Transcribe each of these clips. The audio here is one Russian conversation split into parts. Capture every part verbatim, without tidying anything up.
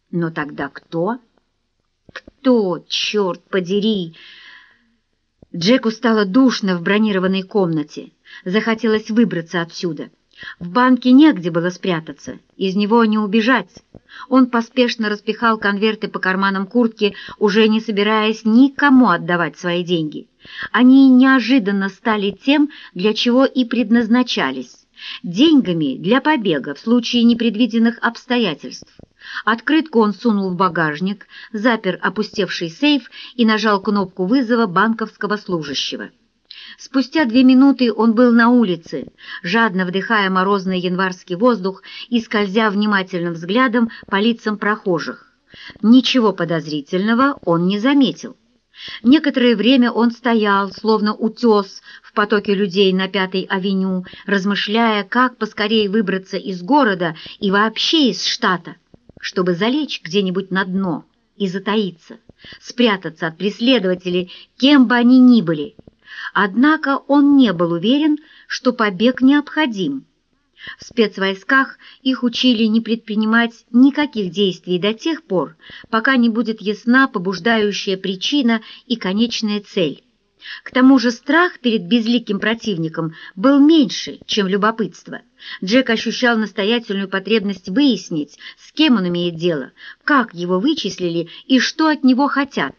Но тогда кто? Кто, черт подери? Джеку стало душно в бронированной комнате. Захотелось выбраться отсюда. В банке негде было спрятаться, из него не убежать. Он поспешно распихал конверты по карманам куртки, уже не собираясь никому отдавать свои деньги. Они неожиданно стали тем, для чего и предназначались – деньгами для побега в случае непредвиденных обстоятельств. Открытку он сунул в багажник, запер опустевший сейф и нажал кнопку вызова банковского служащего. Спустя две минуты он был на улице, жадно вдыхая морозный январский воздух и скользя внимательным взглядом по лицам прохожих. Ничего подозрительного он не заметил. Некоторое время он стоял, словно утес, в потоке людей на Пятой авеню, размышляя, как поскорее выбраться из города и вообще из штата, чтобы залечь где-нибудь на дно и затаиться, спрятаться от преследователей, кем бы они ни были. Однако он не был уверен, что побег необходим. В спецвойсках их учили не предпринимать никаких действий до тех пор, пока не будет ясна побуждающая причина и конечная цель. К тому же страх перед безликим противником был меньше, чем любопытство. Джек ощущал настоятельную потребность выяснить, с кем он имеет дело, как его вычислили и что от него хотят.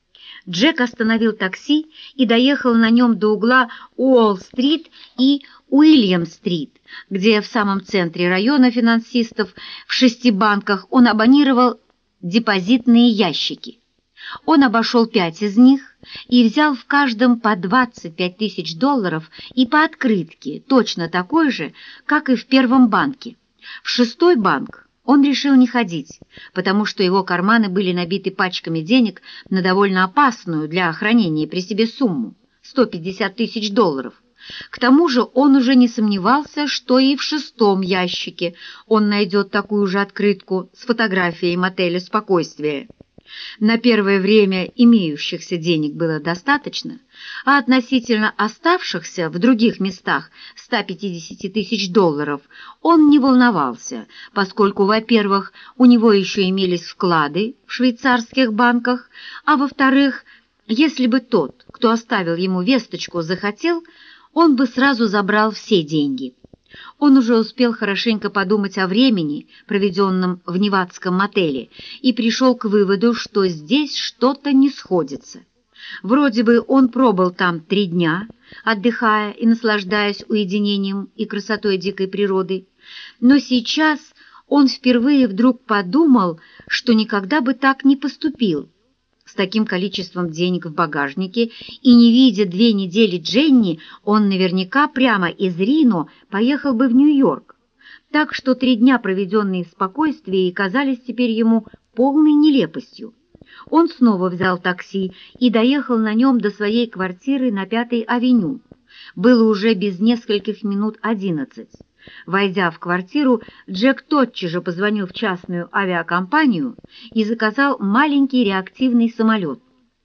Джек остановил такси и доехал на нем до угла Уолл-стрит и Уильям-стрит, где в самом центре района финансистов в шести банках он абонировал депозитные ящики. Он обошел пять из них и взял в каждом по двадцать пять тысяч долларов и по открытке, точно такой же, как и в первом банке. В шестой банк он решил не ходить, потому что его карманы были набиты пачками денег на довольно опасную для хранения при себе сумму – сто пятьдесят тысяч долларов. К тому же он уже не сомневался, что и в шестом ящике он найдет такую же открытку с фотографией мотеля «Спокойствие». На первое время имеющихся денег было достаточно, а относительно оставшихся в других местах ста пятидесяти тысяч долларов он не волновался, поскольку, во-первых, у него еще имелись вклады в швейцарских банках, а во-вторых, если бы тот, кто оставил ему весточку, захотел, он бы сразу забрал все деньги. Он уже успел хорошенько подумать о времени, проведенном в невадском мотеле, и пришел к выводу, что здесь что-то не сходится. Вроде бы он пробыл там три дня, отдыхая и наслаждаясь уединением и красотой дикой природы, но сейчас он впервые вдруг подумал, что никогда бы так не поступил. С таким количеством денег в багажнике и не видя две недели Дженни, он наверняка прямо из Рино поехал бы в Нью-Йорк. Так что три дня, проведенные в спокойствии, казались теперь ему полной нелепостью. Он снова взял такси и доехал на нем до своей квартиры на Пятой авеню. Было уже без нескольких минут одиннадцать. Войдя в квартиру, Джек тотчас же позвонил в частную авиакомпанию и заказал маленький реактивный самолет.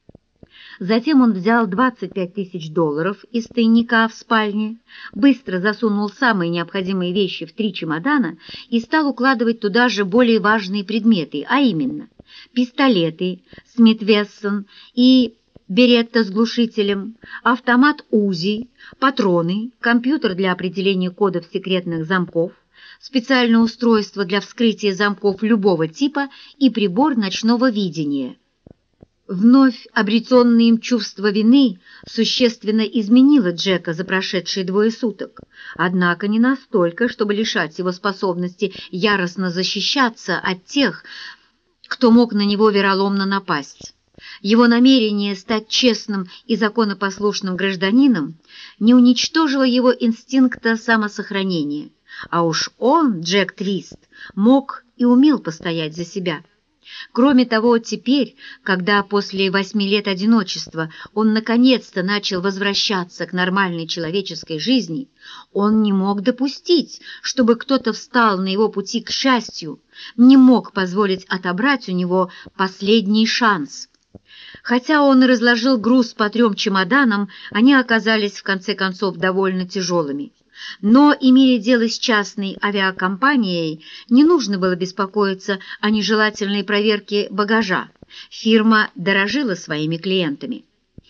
Затем он взял двадцать пять тысяч долларов из тайника в спальне, быстро засунул самые необходимые вещи в три чемодана и стал укладывать туда же более важные предметы, а именно пистолеты Смит Вессон и беретта с глушителем, автомат УЗИ, патроны, компьютер для определения кодов секретных замков, специальное устройство для вскрытия замков любого типа и прибор ночного видения. Вновь обретенное им чувство вины существенно изменило Джека за прошедшие двое суток, однако не настолько, чтобы лишать его способности яростно защищаться от тех, кто мог на него вероломно напасть. Его намерение стать честным и законопослушным гражданином не уничтожило его инстинкта самосохранения, а уж он, Джек Твист, мог и умел постоять за себя. Кроме того, теперь, когда после восьми лет одиночества он наконец-то начал возвращаться к нормальной человеческой жизни, он не мог допустить, чтобы кто-то встал на его пути к счастью, не мог позволить отобрать у него последний шанс. Хотя он и разложил груз по трем чемоданам, они оказались в конце концов довольно тяжелыми. Но, имея дело с частной авиакомпанией, не нужно было беспокоиться о нежелательной проверке багажа. Фирма дорожила своими клиентами.